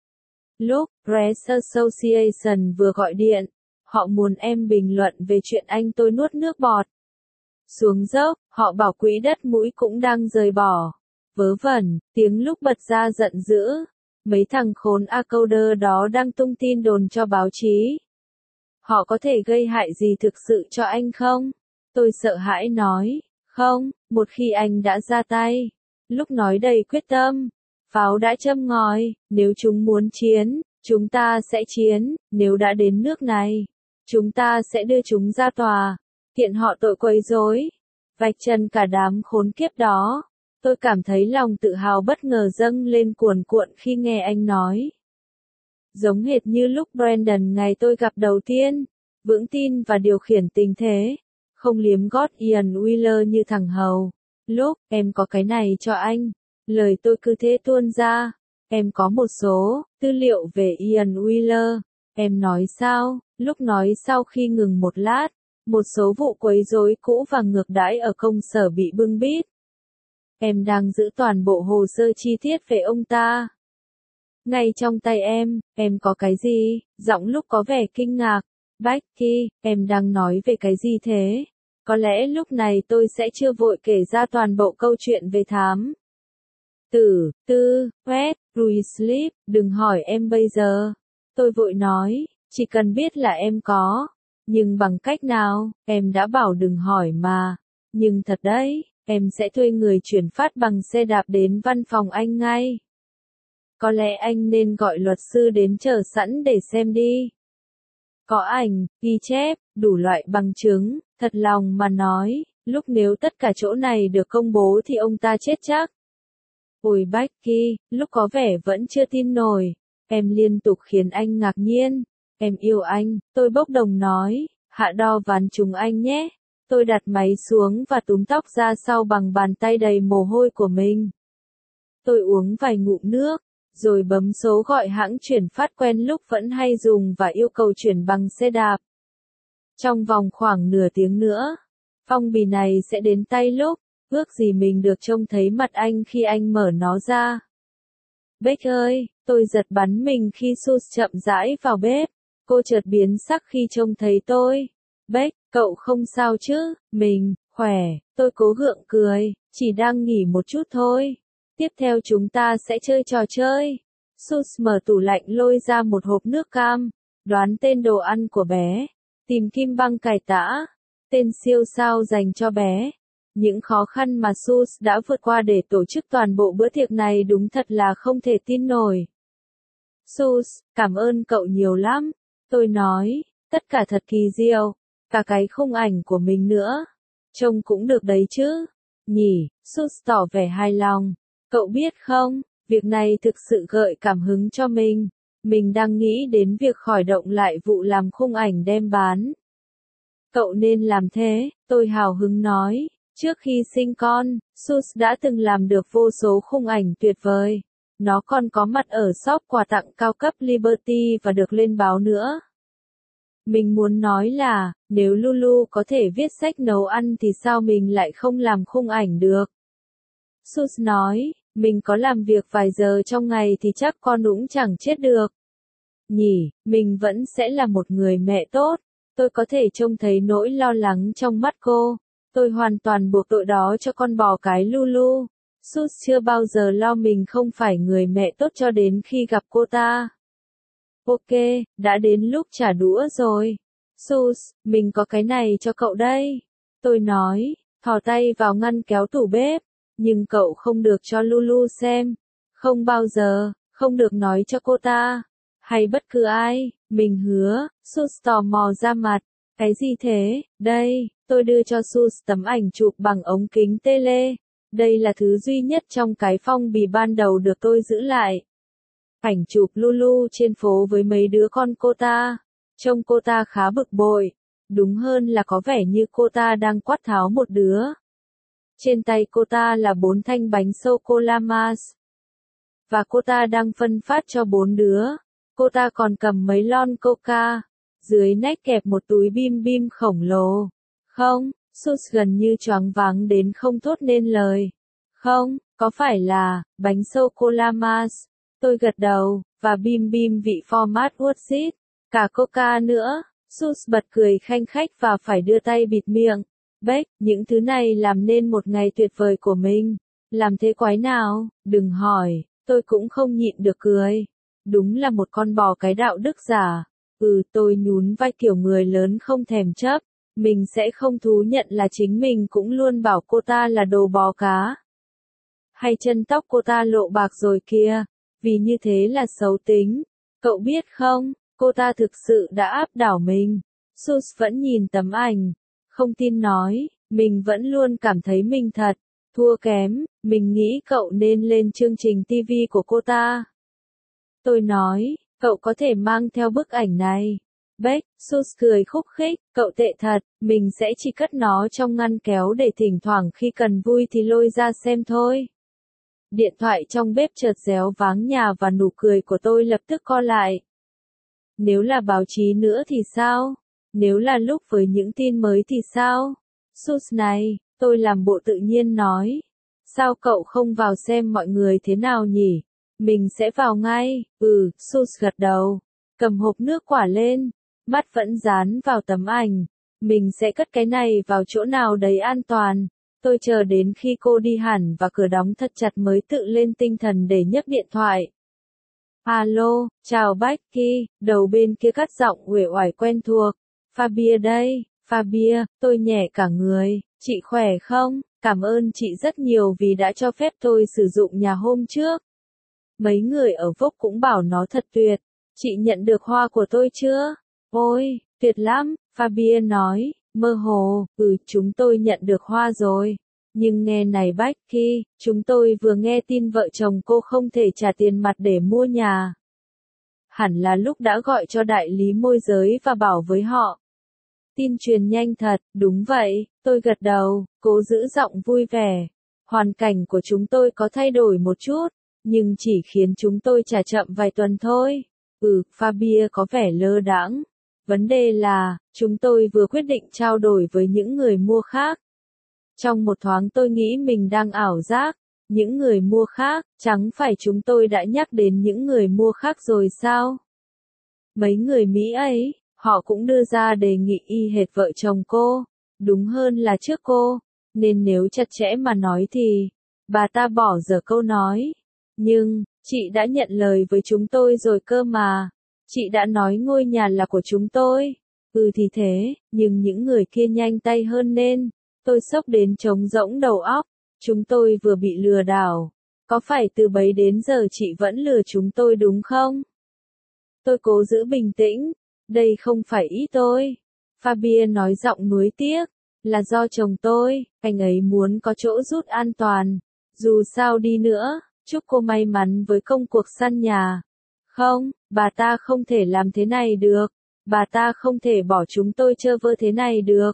Speaker 1: Lúc Press Association vừa gọi điện, họ muốn em bình luận về chuyện anh. Tôi nuốt nước bọt. Xuống dốc, họ bảo quỹ đất mũi cũng đang rời bỏ. Vớ vẩn, tiếng lúc bật ra giận dữ. Mấy thằng khốn Acoder đó đang tung tin đồn cho báo chí. Họ có thể gây hại gì thực sự cho anh không? Tôi sợ hãi nói, không, một khi anh đã ra tay. Lúc nói đầy quyết tâm, pháo đã châm ngòi, nếu chúng muốn chiến, chúng ta sẽ chiến, nếu đã đến nước này, chúng ta sẽ đưa chúng ra tòa, kiện họ tội quấy rối, vạch trần cả đám khốn kiếp đó. Tôi cảm thấy lòng tự hào bất ngờ dâng lên cuồn cuộn khi nghe anh nói. Giống hệt như lúc Brandon ngày tôi gặp đầu tiên, vững tin và điều khiển tình thế, không liếm gót Ian Wheeler như thằng hầu. Lúc, em có cái này cho anh. Lời tôi cứ thế tuôn ra. Em có một số tư liệu về Ian Wheeler. Em nói sao? Lúc nói sau khi ngừng một lát, một số vụ quấy rối cũ và ngược đãi ở công sở bị bưng bít. Em đang giữ toàn bộ hồ sơ chi tiết về ông ta. Ngay trong tay em có cái gì? Giọng lúc có vẻ kinh ngạc. Becky, em đang nói về cái gì thế? Có lẽ lúc này tôi sẽ chưa vội kể ra toàn bộ câu chuyện về thám tử tư, West Ruislip, đừng hỏi em bây giờ. Tôi vội nói, chỉ cần biết là em có. Nhưng bằng cách nào, em đã bảo đừng hỏi mà. Nhưng thật đấy, em sẽ thuê người chuyển phát bằng xe đạp đến văn phòng anh ngay. Có lẽ anh nên gọi luật sư đến chờ sẵn để xem đi. Có ảnh, ghi chép, đủ loại bằng chứng, thật lòng mà nói, lúc nếu tất cả chỗ này được công bố thì ông ta chết chắc. Ôi Becky, lúc có vẻ vẫn chưa tin nổi, em liên tục khiến anh ngạc nhiên. Em yêu anh, tôi bốc đồng nói, hạ đo ván chúng anh nhé. Tôi đặt máy xuống và túm tóc ra sau bằng bàn tay đầy mồ hôi của mình. Tôi uống vài ngụm nước, rồi bấm số gọi hãng chuyển phát quen lúc vẫn hay dùng và yêu cầu chuyển bằng xe đạp. Trong vòng khoảng nửa tiếng nữa, phong bì này sẽ đến tay lúc, ước gì mình được trông thấy mặt anh khi anh mở nó ra. Beck ơi, tôi giật bắn mình khi Sus chậm rãi vào bếp. Cô chợt biến sắc khi trông thấy tôi. Beck, cậu không sao chứ? Mình, khỏe, tôi cố gượng cười, chỉ đang nghỉ một chút thôi. Tiếp theo chúng ta sẽ chơi trò chơi. Sus mở tủ lạnh lôi ra một hộp nước cam, đoán tên đồ ăn của bé, tìm kim băng cải tã, tên siêu sao dành cho bé. Những khó khăn mà Sus đã vượt qua để tổ chức toàn bộ bữa tiệc này đúng thật là không thể tin nổi. Sus, cảm ơn cậu nhiều lắm. Tôi nói, tất cả thật kỳ diệu, cả cái khung ảnh của mình nữa. Trông cũng được đấy chứ. Nhỉ, Sus tỏ vẻ hài lòng. Cậu biết không, việc này thực sự gợi cảm hứng cho mình. Mình đang nghĩ đến việc khởi động lại vụ làm khung ảnh đem bán. Cậu nên làm thế, tôi hào hứng nói. Trước khi sinh con, Sus đã từng làm được vô số khung ảnh tuyệt vời. Nó còn có mặt ở shop quà tặng cao cấp Liberty và được lên báo nữa. Mình muốn nói là, nếu Lulu có thể viết sách nấu ăn thì sao mình lại không làm khung ảnh được? Sus nói, mình có làm việc vài giờ trong ngày thì chắc con cũng chẳng chết được. Nhỉ, mình vẫn sẽ là một người mẹ tốt. Tôi có thể trông thấy nỗi lo lắng trong mắt cô. Tôi hoàn toàn buộc tội đó cho con bò cái Lulu. Sus chưa bao giờ lo mình không phải người mẹ tốt cho đến khi gặp cô ta. Ok, đã đến lúc trả đũa rồi. Sus, mình có cái này cho cậu đây. Tôi nói, thò tay vào ngăn kéo tủ bếp. Nhưng cậu không được cho Lulu xem. Không bao giờ, không được nói cho cô ta. Hay bất cứ ai, mình hứa. Sus tò mò ra mặt. Cái gì thế? Đây, tôi đưa cho Sus tấm ảnh chụp bằng ống kính tele. Đây là thứ duy nhất trong cái phong bì ban đầu được tôi giữ lại. Ảnh chụp Lulu trên phố với mấy đứa con cô ta. Trông cô ta khá bực bội. Đúng hơn là có vẻ như cô ta đang quát tháo một đứa. Trên tay cô ta là 4 thanh bánh sô-cô-la Mars. Và cô ta đang phân phát cho 4 đứa. Cô ta còn cầm mấy lon coca. Dưới nách kẹp một túi bim bim khổng lồ. Không, Sus gần như choáng váng đến không thốt nên lời. Không, có phải là bánh sô-cô-la Mars? Tôi gật đầu, và bim bim vị format Woodseed, cả coca nữa. Sus bật cười khanh khách và phải đưa tay bịt miệng. Beck, những thứ này làm nên một ngày tuyệt vời của mình. Làm thế quái nào? Đừng hỏi, tôi cũng không nhịn được cười. Đúng là một con bò cái đạo đức giả. Tôi nhún vai kiểu người lớn không thèm chấp. Mình sẽ không thú nhận là chính mình cũng luôn bảo cô ta là đồ bò cá. Hay chân tóc cô ta lộ bạc rồi kìa. Vì như thế là xấu tính. Cậu biết không, cô ta thực sự đã áp đảo mình. Sus vẫn nhìn tấm ảnh. Không tin nói, mình vẫn luôn cảm thấy mình thật thua kém. Mình nghĩ cậu nên lên chương trình TV của cô ta. Tôi nói, cậu có thể mang theo bức ảnh này. Beck, Sus cười khúc khích, cậu tệ thật, mình sẽ chỉ cất nó trong ngăn kéo để thỉnh thoảng khi cần vui thì lôi ra xem thôi. Điện thoại trong bếp chợt réo váng nhà và nụ cười của tôi lập tức co lại. Nếu là báo chí nữa thì sao? Nếu là lúc với những tin mới thì sao? Sus này, tôi làm bộ tự nhiên nói. Sao cậu không vào xem mọi người thế nào nhỉ? Mình sẽ vào ngay. Sus gật đầu. Cầm hộp nước quả lên. Mắt vẫn dán vào tấm ảnh. Mình sẽ cất cái này vào chỗ nào đấy an toàn. Tôi chờ đến khi cô đi hẳn và cửa đóng thật chặt mới tự lên tinh thần để nhấc điện thoại. Alo, chào Becky, đầu bên kia cắt giọng uể oải quen thuộc. Fabia đây, Fabia, tôi nhẹ cả người, chị khỏe không? Cảm ơn chị rất nhiều vì đã cho phép tôi sử dụng nhà hôm trước. Mấy người ở Vogue cũng bảo nó thật tuyệt. Chị nhận được hoa của tôi chưa? Ôi, tuyệt lắm, Fabia nói, mơ hồ, chúng tôi nhận được hoa rồi. Nhưng nghe này Becky, chúng tôi vừa nghe tin vợ chồng cô không thể trả tiền mặt để mua nhà. hẳn là lúc đã gọi cho đại lý môi giới và bảo với họ. Tin truyền nhanh thật, đúng vậy, tôi gật đầu, cố giữ giọng vui vẻ. Hoàn cảnh của chúng tôi có thay đổi một chút, nhưng chỉ khiến chúng tôi trả chậm vài tuần thôi. Fabia có vẻ lơ đãng. Vấn đề là, chúng tôi vừa quyết định trao đổi với những người mua khác. Trong một thoáng tôi nghĩ mình đang ảo giác. Những người mua khác, chẳng phải chúng tôi đã nhắc đến những người mua khác rồi sao? Mấy người Mỹ ấy, họ cũng đưa ra đề nghị y hệt vợ chồng cô, đúng hơn là trước cô, nên nếu chặt chẽ mà nói thì, bà ta bỏ dở câu nói. Nhưng, chị đã nhận lời với chúng tôi rồi cơ mà, chị đã nói ngôi nhà là của chúng tôi. Thì thế, nhưng những người kia nhanh tay hơn nên, tôi sốc đến trống rỗng đầu óc. Chúng tôi vừa bị lừa đảo. Có phải từ bấy đến giờ chị vẫn lừa chúng tôi đúng không? Tôi cố giữ bình tĩnh. Đây không phải ý tôi. Fabia nói giọng nuối tiếc. Là do chồng tôi, anh ấy muốn có chỗ rút an toàn. Dù sao đi nữa, chúc cô may mắn với công cuộc săn nhà. Không, bà ta không thể làm thế này được. Bà ta không thể bỏ chúng tôi trơ vơ thế này được.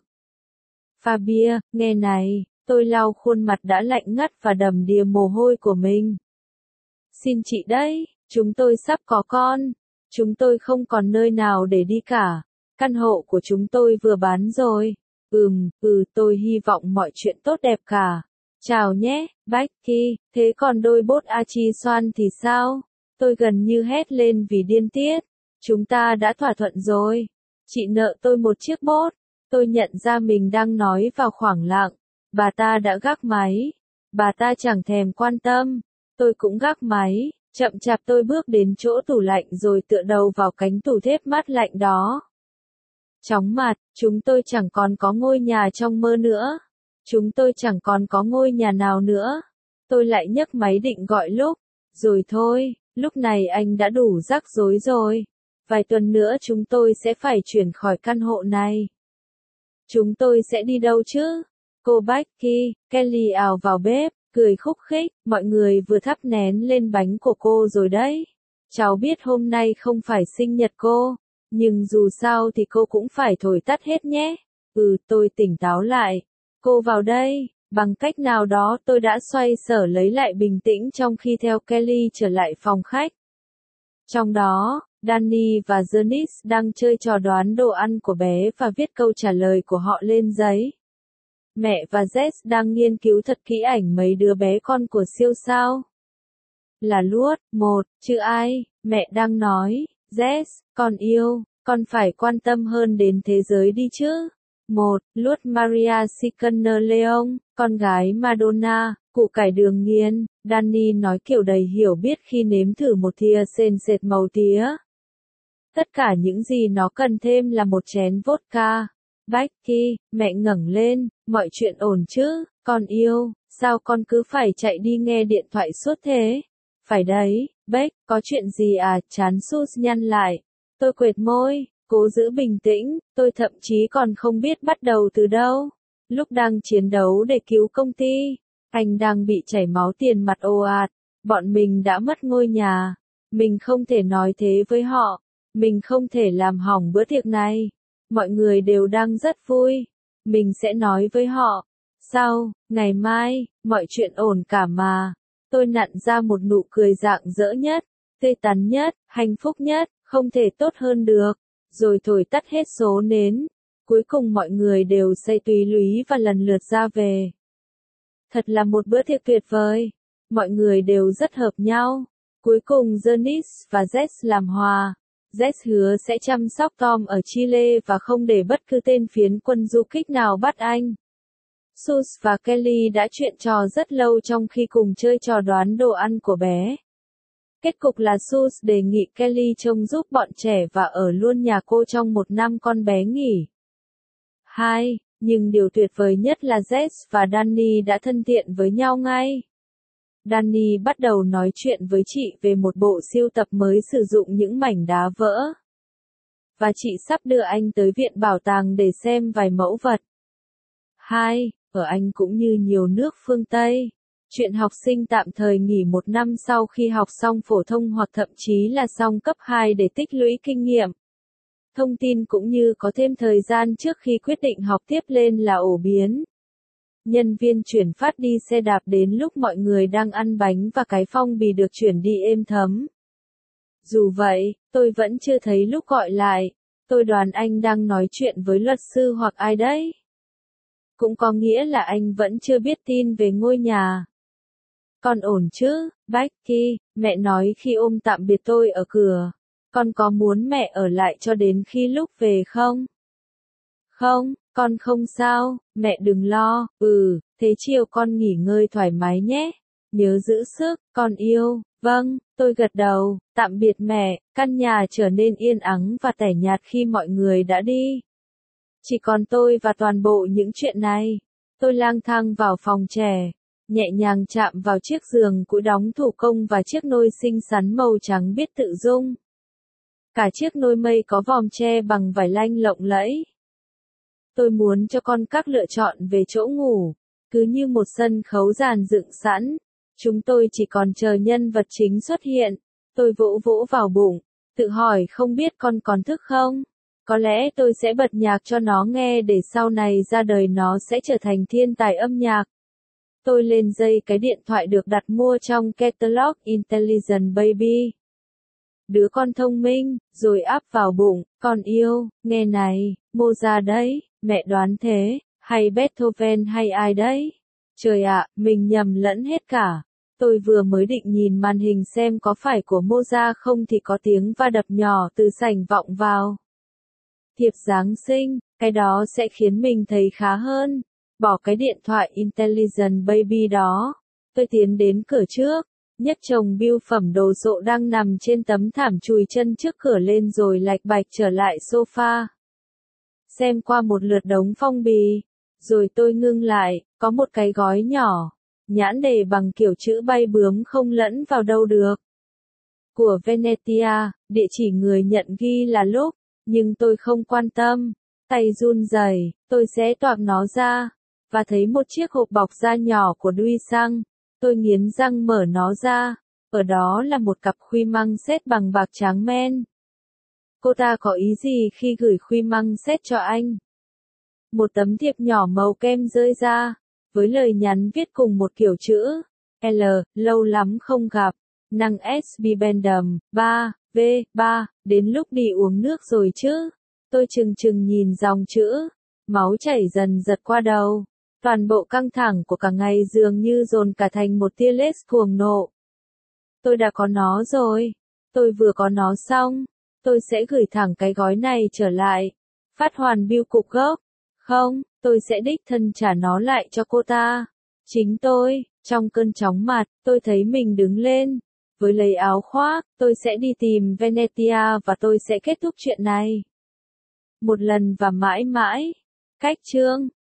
Speaker 1: Fabia, nghe này. Tôi lau khuôn mặt đã lạnh ngắt và đầm đìa mồ hôi của mình. Xin chị đấy, chúng tôi sắp có con. Chúng tôi không còn nơi nào để đi cả. Căn hộ của chúng tôi vừa bán rồi. Tôi hy vọng mọi chuyện tốt đẹp cả. Chào nhé, Becky, thế còn đôi bốt Achi Soan thì sao? Tôi gần như hét lên vì điên tiết. Chúng ta đã thỏa thuận rồi. Chị nợ tôi một chiếc bốt. Tôi nhận ra mình đang nói vào khoảng lặng. Bà ta đã gác máy. Bà ta chẳng thèm quan tâm. Tôi cũng gác máy. Chậm chạp tôi bước đến chỗ tủ lạnh rồi tựa đầu vào cánh tủ thép mát lạnh đó. Chóng mặt, chúng tôi chẳng còn có ngôi nhà trong mơ nữa. Chúng tôi chẳng còn có ngôi nhà nào nữa. Tôi lại nhấc máy định gọi lúc. Rồi thôi, lúc này anh đã đủ rắc rối rồi. Vài tuần nữa chúng tôi sẽ phải chuyển khỏi căn hộ này. Chúng tôi sẽ đi đâu chứ? Cô Becky, Kelly ào vào bếp, cười khúc khích, mọi người vừa thắp nén lên bánh của cô rồi đấy. Cháu biết hôm nay không phải sinh nhật cô, nhưng dù sao thì cô cũng phải thổi tắt hết nhé. Tôi tỉnh táo lại. Cô vào đây, bằng cách nào đó tôi đã xoay sở lấy lại bình tĩnh trong khi theo Kelly trở lại phòng khách. Trong đó, Danny và Janice đang chơi trò đoán đồ ăn của bé và viết câu trả lời của họ lên giấy. Mẹ và Jess đang nghiên cứu thật kỹ ảnh mấy đứa bé con của siêu sao. Là Luốt, chứ ai, mẹ đang nói, Jess, con yêu, con phải quan tâm hơn đến thế giới đi chứ. Luốt Maria Sikander Leon, con gái Madonna, củ cải đường nghiền, Danny nói kiểu đầy hiểu biết khi nếm thử một thìa sền sệt màu tía. Tất cả những gì nó cần thêm là một chén vodka. Becky, mẹ ngẩng lên, mọi chuyện ổn chứ, con yêu, sao con cứ phải chạy đi nghe điện thoại suốt thế? Phải đấy, Beck, có chuyện gì à? Trán Sus nhăn lại. Tôi quệt môi, cố giữ bình tĩnh, tôi thậm chí còn không biết bắt đầu từ đâu. Lúc đang chiến đấu để cứu công ty, anh đang bị chảy máu tiền mặt ồ ạt, bọn mình đã mất ngôi nhà. Mình không thể nói thế với họ, mình không thể làm hỏng bữa tiệc này. Mọi người đều đang rất vui. Mình sẽ nói với họ. Sau, ngày mai, mọi chuyện ổn cả mà. Tôi nặn ra một nụ cười rạng rỡ nhất, tươi tắn nhất, hạnh phúc nhất, không thể tốt hơn được. Rồi thổi tắt hết số nến. Cuối cùng mọi người đều say túy lúy và lần lượt ra về. Thật là một bữa tiệc tuyệt vời. Mọi người đều rất hợp nhau. Cuối cùng Janice và Jess làm hòa. Jess hứa sẽ chăm sóc Tom ở Chile và không để bất cứ tên phiến quân du kích nào bắt anh. Sus và Kelly đã chuyện trò rất lâu trong khi cùng chơi trò đoán đồ ăn của bé. Kết cục là Sus đề nghị Kelly trông giúp bọn trẻ và ở luôn nhà cô trong một năm con bé nghỉ. Nhưng điều tuyệt vời nhất là Jess và Danny đã thân thiện với nhau ngay. Danny bắt đầu nói chuyện với chị về một bộ sưu tập mới sử dụng những mảnh đá vỡ. Và chị sắp đưa anh tới viện bảo tàng để xem vài mẫu vật. Ở Anh cũng như nhiều nước phương Tây, Chuyện học sinh tạm thời nghỉ 1 năm sau khi học xong phổ thông hoặc thậm chí là xong cấp 2 để tích lũy kinh nghiệm. Thông tin cũng như có thêm thời gian trước khi quyết định học tiếp lên là ổ biến. Nhân viên chuyển phát đi xe đạp đến lúc mọi người đang ăn bánh và cái phong bì được chuyển đi êm thấm. Dù vậy, tôi vẫn chưa thấy lúc gọi lại. Tôi đoán anh đang nói chuyện với luật sư hoặc ai đấy. Cũng có nghĩa là anh vẫn chưa biết tin về ngôi nhà. Con ổn chứ, Becky, mẹ nói khi ôm tạm biệt tôi ở cửa. Con có muốn mẹ ở lại cho đến khi lúc về không? Không, con không sao, mẹ đừng lo, thế chiều con nghỉ ngơi thoải mái nhé. Nhớ giữ sức, con yêu, vâng, tôi gật đầu, tạm biệt mẹ, căn nhà trở nên yên ắng và tẻ nhạt khi mọi người đã đi. Chỉ còn tôi và toàn bộ những chuyện này. Tôi lang thang vào phòng trẻ, nhẹ nhàng chạm vào chiếc giường cũ đóng thủ công và chiếc nôi xinh xắn màu trắng biết tự dung. Cả chiếc nôi mây có vòm tre bằng vải lanh lộng lẫy. Tôi muốn cho con các lựa chọn về chỗ ngủ, cứ như một sân khấu dàn dựng sẵn. Chúng tôi chỉ còn chờ nhân vật chính xuất hiện. Tôi vỗ vỗ vào bụng, tự hỏi không biết con còn thức không? Có lẽ tôi sẽ bật nhạc cho nó nghe để sau này ra đời nó sẽ trở thành thiên tài âm nhạc. Tôi lên dây cái điện thoại được đặt mua trong catalog Intelligent Baby. Đứa con thông minh, rồi áp vào bụng, con yêu, nghe này, Mozart đấy, mẹ đoán thế, hay Beethoven hay ai đấy? Trời ạ, mình nhầm lẫn hết cả. Tôi vừa mới định nhìn màn hình xem có phải của Mozart không thì có tiếng va đập nhỏ từ sảnh vọng vào. Thiệp Giáng sinh, cái đó sẽ khiến mình thấy khá hơn. Bỏ cái điện thoại Intelligent Baby đó. Tôi tiến đến cửa trước, nhấc chồng bưu phẩm đồ sộ đang nằm trên tấm thảm chùi chân trước cửa lên rồi lạch bạch trở lại sofa. Xem qua một lượt đống phong bì, rồi tôi ngưng lại, có một cái gói nhỏ, nhãn đề bằng kiểu chữ bay bướm không lẫn vào đâu được. Của Venetia, địa chỉ người nhận ghi là lúc, nhưng tôi không quan tâm. Tay run rẩy, tôi xé toạc nó ra, và thấy một chiếc hộp bọc da nhỏ của Duy-Sang. Tôi nghiến răng mở nó ra, ở đó là một cặp khuy măng sét bằng bạc trắng men. Cô ta có ý gì khi gửi khuy măng sét cho anh? Một tấm thiệp nhỏ màu kem rơi ra, với lời nhắn viết cùng một kiểu chữ. L, lâu lắm không gặp. Năng SB Bendum, 3, V, 3, đến lúc đi uống nước rồi chứ. Tôi chừng chừng nhìn dòng chữ, máu chảy dần giật qua đầu. Toàn bộ căng thẳng của cả ngày dường như dồn cả thành một tia lết cuồng nộ. Tôi đã có nó rồi. Tôi vừa có nó xong. Tôi sẽ gửi thẳng cái gói này trở lại. Phát hoàn bưu cục gốc. Không, tôi sẽ đích thân trả nó lại cho cô ta. Chính tôi, trong cơn chóng mặt, tôi thấy mình đứng lên. Với lấy áo khoác, tôi sẽ đi tìm Venetia và tôi sẽ kết thúc chuyện này. Một lần và mãi mãi. Cách chương